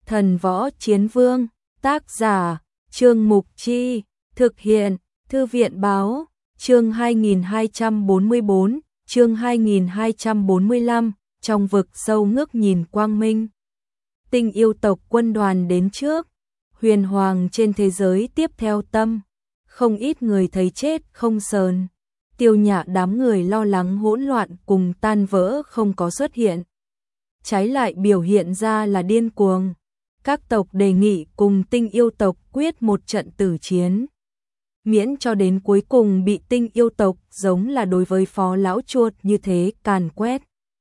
Thần Võ Chiến Vương, tác giả, Trương Mục Chi, thực hiện, Thư viện Báo, chương 2244, chương 2245, trong vực sâu ngước nhìn quang minh. Tinh yêu tộc quân đoàn đến trước, huyền hoàng trên thế giới tiếp theo tâm, không ít người thấy chết không sờn. Tiêu Nhã đám người lo lắng hỗn loạn cùng tan vỡ không có xuất hiện. Trái lại biểu hiện ra là điên cuồng. Các tộc đề nghị cùng tinh yêu tộc quyết một trận tử chiến. Miễn cho đến cuối cùng bị tinh yêu tộc giống là đối với phó lão chuột như thế càn quét.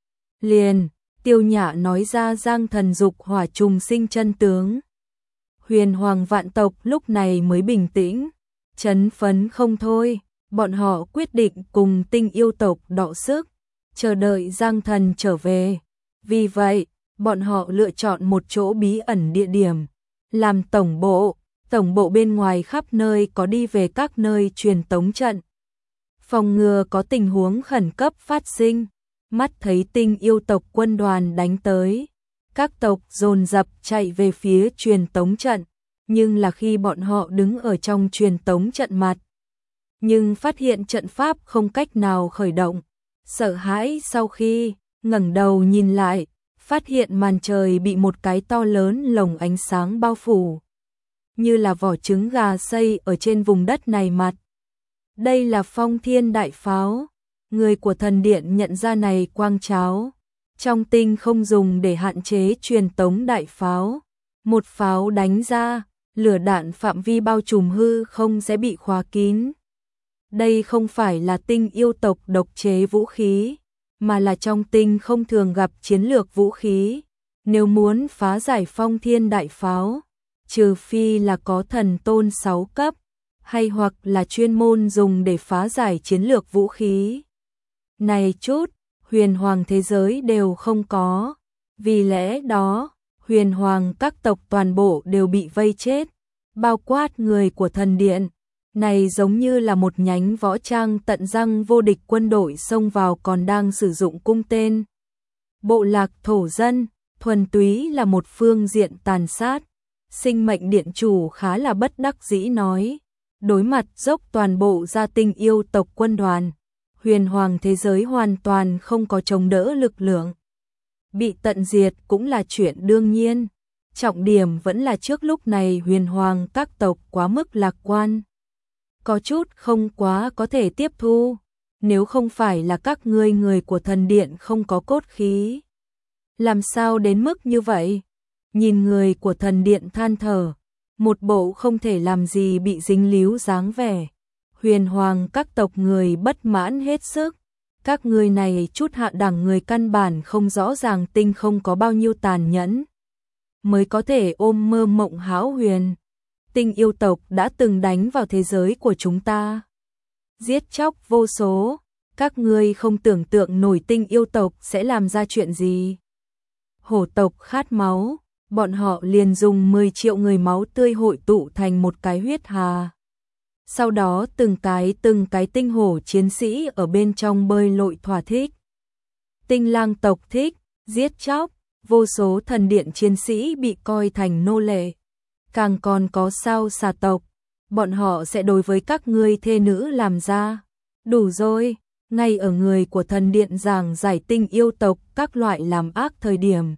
Liền, Tiêu Nhã nói ra giang thần dục hỏa trùng sinh chân tướng. Huyền hoàng vạn tộc lúc này mới bình tĩnh, chấn phấn không thôi. Bọn họ quyết định cùng tinh yêu tộc đọ sức, chờ đợi giang thần trở về. Vì vậy, bọn họ lựa chọn một chỗ bí ẩn địa điểm, làm tổng bộ. Tổng bộ bên ngoài khắp nơi có đi về các nơi truyền tống trận, phòng ngừa có tình huống khẩn cấp phát sinh. Mắt thấy tinh yêu tộc quân đoàn đánh tới, các tộc dồn dập chạy về phía truyền tống trận, nhưng là khi bọn họ đứng ở trong truyền tống trận mặt, nhưng phát hiện trận pháp không cách nào khởi động. Sợ hãi sau khi ngẩng đầu nhìn lại, phát hiện màn trời bị một cái to lớn lồng ánh sáng bao phủ, như là vỏ trứng gà xây ở trên vùng đất này mặt. Đây là Phong Thiên đại pháo. Người của thần điện nhận ra này quang cháo trong tinh không dùng để hạn chế truyền tống đại pháo. Một pháo đánh ra, lửa đạn phạm vi bao trùm hư không sẽ bị khóa kín. Đây không phải là tinh yêu tộc độc chế vũ khí, mà là trong tinh không thường gặp chiến lược vũ khí. Nếu muốn phá giải Phong Thiên đại pháo, trừ phi là có thần tôn 6 cấp, hay hoặc là chuyên môn dùng để phá giải chiến lược vũ khí. Này chút, huyền hoàng thế giới đều không có. Vì lẽ đó, huyền hoàng các tộc toàn bộ đều bị vây chết, bao quát người của thần điện. Này giống như là một nhánh võ trang tận răng vô địch quân đội xông vào còn đang sử dụng cung tên. Bộ lạc thổ dân, thuần túy là một phương diện tàn sát. Sinh mệnh điện chủ khá là bất đắc dĩ nói, đối mặt dốc toàn bộ gia tinh yêu tộc quân đoàn, huyền hoàng thế giới hoàn toàn không có chống đỡ lực lượng. Bị tận diệt cũng là chuyện đương nhiên. Trọng điểm vẫn là trước lúc này huyền hoàng các tộc quá mức lạc quan. Có chút không quá có thể tiếp thu, nếu không phải là các ngươi người của thần điện không có cốt khí. Làm sao đến mức như vậy? Nhìn người của thần điện than thở, một bộ không thể làm gì bị dính líu dáng vẻ. Huyền hoàng các tộc người bất mãn hết sức. Các ngươi này chút hạ đẳng người căn bản không rõ ràng tinh không có bao nhiêu tàn nhẫn, mới có thể ôm mơ mộng hão huyền. Tinh yêu tộc đã từng đánh vào thế giới của chúng ta, giết chóc vô số. Các ngươi không tưởng tượng nổi tinh yêu tộc sẽ làm ra chuyện gì. Hổ tộc khát máu, bọn họ liền dùng 10 triệu người máu tươi hội tụ thành một cái huyết hà. Sau đó từng cái tinh hổ chiến sĩ ở bên trong bơi lội thỏa thích. Tinh lang tộc thích giết chóc, vô số thần điện chiến sĩ bị coi thành nô lệ. Càng còn có sao xà tộc, bọn họ sẽ đối với các ngươi thê nữ làm ra. Đủ rồi, ngay ở người của thần điện giảng giải tinh yêu tộc các loại làm ác thời điểm,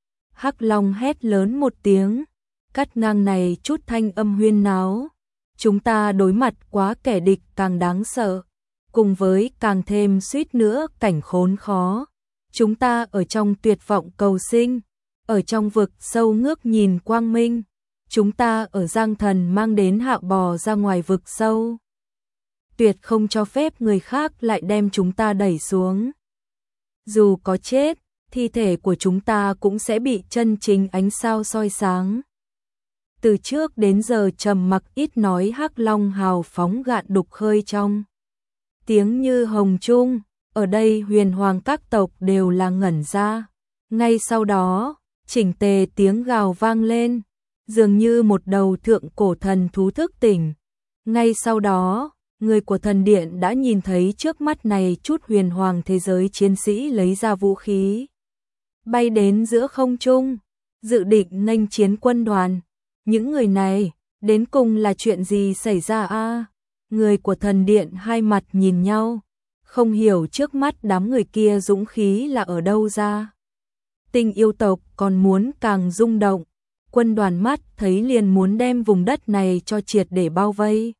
Hắc Long hét lớn một tiếng, cắt ngang này chút thanh âm huyên náo. Chúng ta đối mặt quá kẻ địch càng đáng sợ, cùng với càng thêm suýt nữa cảnh khốn khó. Chúng ta ở trong tuyệt vọng cầu sinh, ở trong vực sâu ngước nhìn quang minh. Chúng ta ở giang thần mang đến hạo bò ra ngoài vực sâu. Tuyệt không cho phép người khác lại đem chúng ta đẩy xuống. Dù có chết, thi thể của chúng ta cũng sẽ bị chân chính ánh sao soi sáng. Từ trước đến giờ trầm mặc ít nói Hắc Long hào phóng gạn đục khơi trong. Tiếng như hồng trung, ở đây huyền hoàng các tộc đều là ngẩn ra. Ngay sau đó, chỉnh tề tiếng gào vang lên, dường như một đầu thượng cổ thần thú thức tỉnh. Ngay sau đó, người của thần điện đã nhìn thấy trước mắt này chút huyền hoàng thế giới chiến sĩ lấy ra vũ khí, bay đến giữa không trung. dự định nghênh chiến quân đoàn. Những người này, đến cùng là chuyện gì xảy ra a? Người của thần điện hai mặt nhìn nhau, không hiểu trước mắt đám người kia dũng khí là ở đâu ra. Tinh yêu tộc còn muốn càng rung động, quân đoàn mắt thấy liền muốn đem vùng đất này cho triệt để bao vây.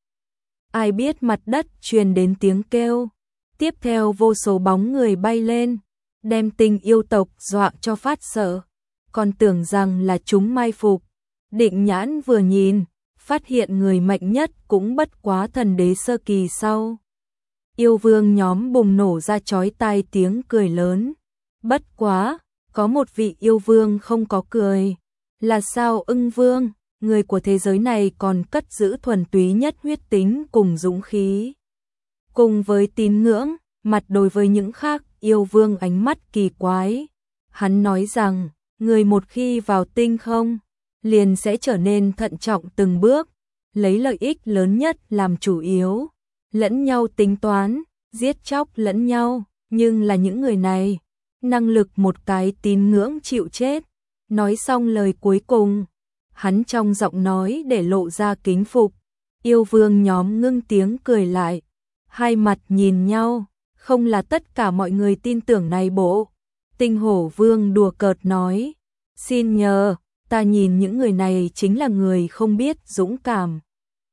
Ai biết mặt đất truyền đến tiếng kêu, tiếp theo vô số bóng người bay lên, đem Tinh yêu tộc dọa cho phát sợ, còn tưởng rằng là chúng mai phục. Định nhãn vừa nhìn, phát hiện người mạnh nhất cũng bất quá thần đế sơ kỳ sau. Yêu vương nhóm bùng nổ ra chói tai tiếng cười lớn. Bất quá, có một vị yêu vương không có cười. Là sao Ưng Vương, người của thế giới này còn cất giữ thuần túy nhất huyết tính cùng dũng khí. Cùng với tín ngưỡng, mặt đối với những khác, yêu vương ánh mắt kỳ quái. Hắn nói rằng, người một khi vào tinh không, liền sẽ trở nên thận trọng từng bước, lấy lợi ích lớn nhất làm chủ yếu, lẫn nhau tính toán, giết chóc lẫn nhau, nhưng là những người này, năng lực một cái tín ngưỡng chịu chết. Nói xong lời cuối cùng, hắn trong giọng nói để lộ ra kính phục. Yêu vương nhóm ngưng tiếng cười lại, hai mặt nhìn nhau, không là tất cả mọi người tin tưởng này bộ. Tinh hổ vương đùa cợt nói, xin nhờ, ta nhìn những người này chính là người không biết dũng cảm.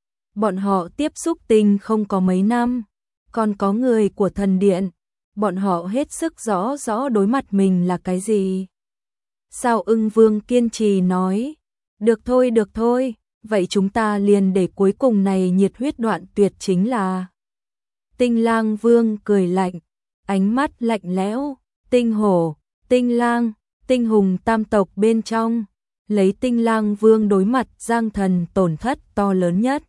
Bọn họ tiếp xúc tinh không có mấy năm, còn có người của thần điện, bọn họ hết sức rõ rõ đối mặt mình là cái gì. Sao Ưng Vương kiên trì nói, được thôi, vậy chúng ta liền để cuối cùng này nhiệt huyết đoạn tuyệt chính là. Tinh Lang Vương cười lạnh, ánh mắt lạnh lẽo, Tinh Hổ, Tinh Lang, Tinh Hùng tam tộc bên trong, lấy Tinh Lang Vương đối mặt Giang Thần tổn thất to lớn nhất.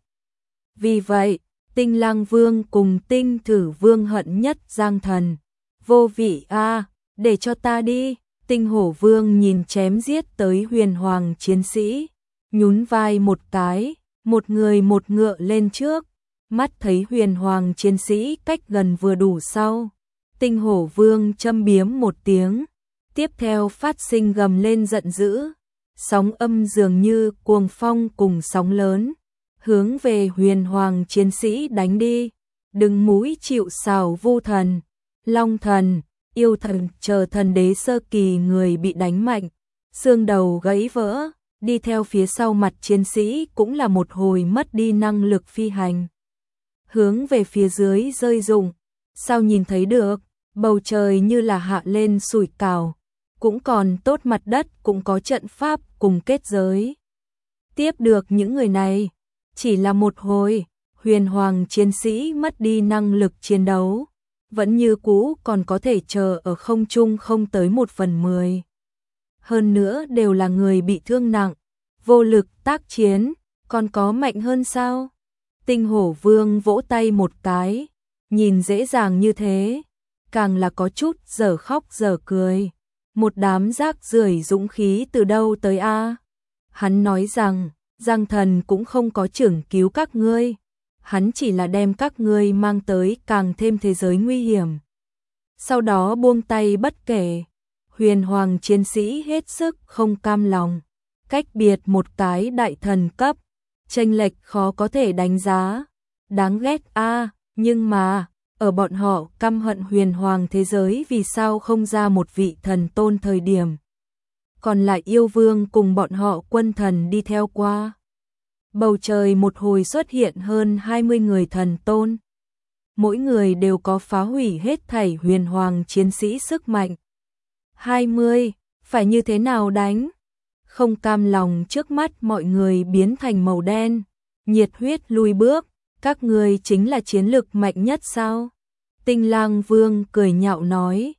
Vì vậy, Tinh Lang Vương cùng Tinh Thử Vương hận nhất Giang Thần. Vô vị a, để cho ta đi. Tinh Hổ Vương nhìn chém giết tới huyền hoàng chiến sĩ, nhún vai một cái, một người một ngựa lên trước, mắt thấy huyền hoàng chiến sĩ cách gần vừa đủ sau. Tinh Hổ Vương châm biếm một tiếng, tiếp theo phát sinh gầm lên giận dữ, sóng âm dường như cuồng phong cùng sóng lớn, hướng về huyền hoàng chiến sĩ đánh đi. Đừng mũi chịu sào vu thần, long thần, yêu thần chờ thần đế sơ kỳ người bị đánh mạnh, xương đầu gãy vỡ, đi theo phía sau mặt chiến sĩ cũng là một hồi mất đi năng lực phi hành. Hướng về phía dưới rơi rụng, sao nhìn thấy được, bầu trời như là hạ lên sủi cảo, cũng còn tốt mặt đất cũng có trận pháp cùng kết giới. Tiếp được những người này, chỉ là một hồi, huyền hoàng chiến sĩ mất đi năng lực chiến đấu. Vẫn như cũ còn có thể chờ ở không trung không tới 1/10. Hơn nữa đều là người bị thương nặng, vô lực tác chiến, còn có mạnh hơn sao? Tinh Hổ Vương vỗ tay một cái, nhìn dễ dàng như thế, càng là có chút dở khóc dở cười. Một đám rác rưởi dũng khí từ đâu tới a? Hắn nói rằng, Giang Thần cũng không có trưởng cứu các ngươi. Hắn chỉ là đem các ngươi mang tới càng thêm thế giới nguy hiểm. Sau đó buông tay bất kể, huyền hoàng chiến sĩ hết sức không cam lòng, cách biệt một cái đại thần cấp, chênh lệch khó có thể đánh giá, đáng ghét a, nhưng mà, ở bọn họ căm hận huyền hoàng thế giới vì sao không ra một vị thần tôn thời điểm. Còn lại yêu vương cùng bọn họ quân thần đi theo qua. Bầu trời một hồi xuất hiện hơn 20 người thần tôn. Mỗi người đều có phá hủy hết thảy huyền hoàng chiến sĩ sức mạnh. 20, phải như thế nào đánh? Không cam lòng trước mắt mọi người biến thành màu đen, nhiệt huyết lùi bước, các ngươi chính là chiến lực mạnh nhất sao? Tinh Lang Vương cười nhạo nói,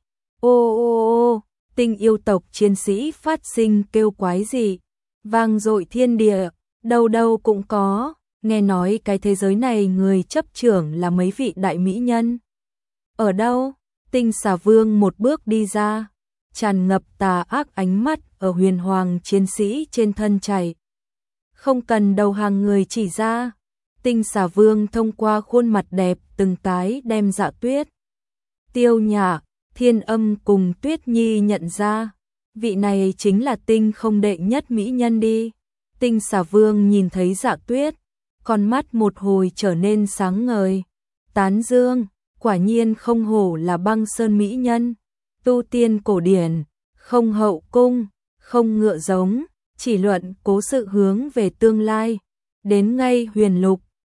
ô, tinh yêu tộc chiến sĩ phát sinh kêu quái gì, vang dội thiên địa. Đâu đâu cũng có, nghe nói cái thế giới này người chấp trưởng là mấy vị đại mỹ nhân. Ở đâu? Tinh Xà Vương một bước đi ra, tràn ngập tà ác ánh mắt ở huyền hoàng chiến sĩ trên thân chảy. Không cần đầu hàng người chỉ ra, Tinh Xà Vương thông qua khuôn mặt đẹp từng cái đem Dạ Tuyết, Tiêu Nhã, Thiên Âm cùng Tuyết Nhi nhận ra. vị này chính là Tinh không đệ nhất mỹ nhân đi. Tinh Xà Vương nhìn thấy Dạ Tuyết, con mắt một hồi trở nên sáng ngời. Tán dương, quả nhiên không hổ là Băng Sơn mỹ nhân, tu tiên cổ điển, không hậu cung, không ngựa giống, chỉ luận cố sự hướng về tương lai. Đến ngay Huyền Lục,